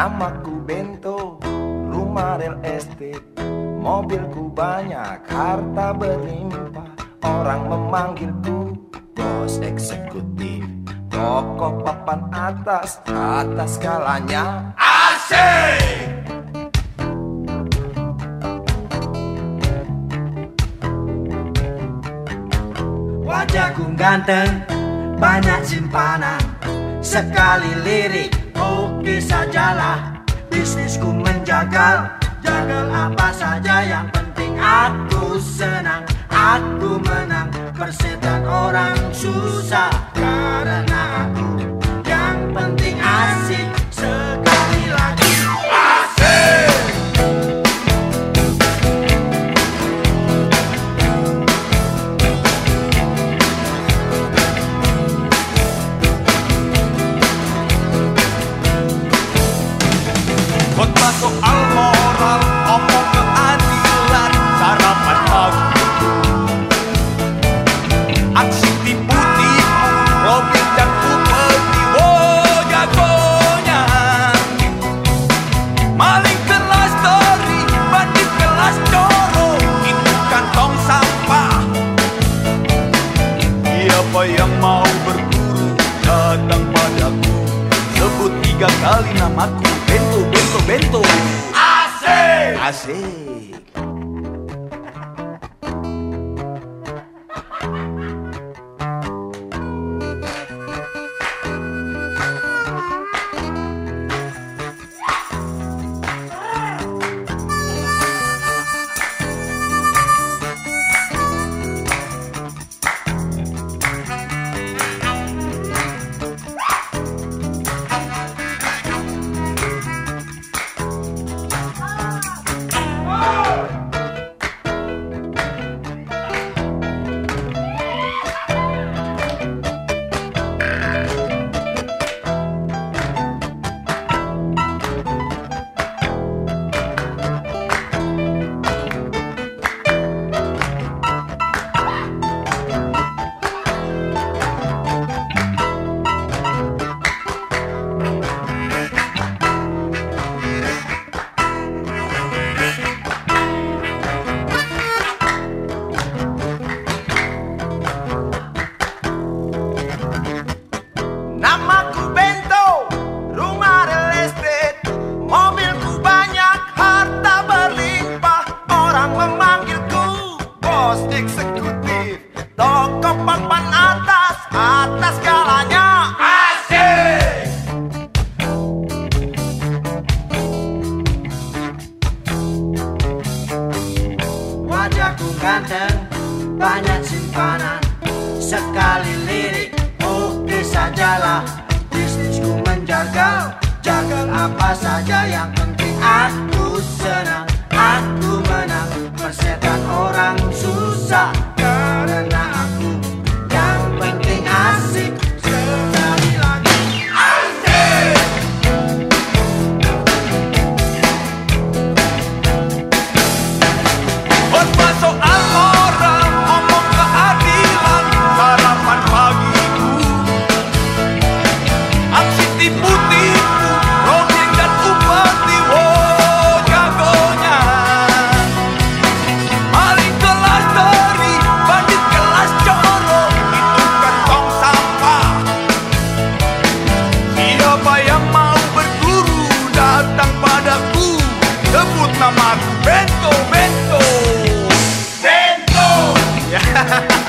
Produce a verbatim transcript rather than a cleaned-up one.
Namaku Bento, rumah real estate, mobilku banyak, harta berlimpah. Orang memanggilku bos eksekutif, toko papan atas, atas skalanya asik. Wajahku ganteng, banyak simpanan, sekali lirik oke sajalah. Bisnisku menjagal, jagal apa saja, yang penting aku senang, aku menang. Persetan orang susah karena aku yang penting asik. Sekali lagi asik. Khotbah soal moral, omong keadilan, sarapan pagi, aksi tipu-tipu, Robin dan upeti, oh jagonya. Maling kelas tori, bandit kelas coro, itu kantong sampah. Siapa yang mau berburu, datang padaku, sebut tiga kali namaku, Bento, Bento, Bento. Asik, asik. Namaku Bento, rumah real estate, mobilku banyak, harta berlimpah. Orang memanggilku bos eksekutif, toko papan atas, atas skalanya asik. Wajahku ganteng, banyak simpanan, sekali lirik oke sajalah. Bisnisku menjagal, jagal apa saja, yang penting aku senang, aku menang. Persetan orang susah karena aku yang penting asik. Sekali lagi asik. Khotbah soal moral, omong keadilan, sarapan pagiku, aksi tipu-tipu, Robin dan upeti, oh jagonya. Maling kelas tori, bandit kelas coro, itu kantong sampah. Siapa yang mau berguru, datang padaku, sebut namaku Bento, Bento, Bento.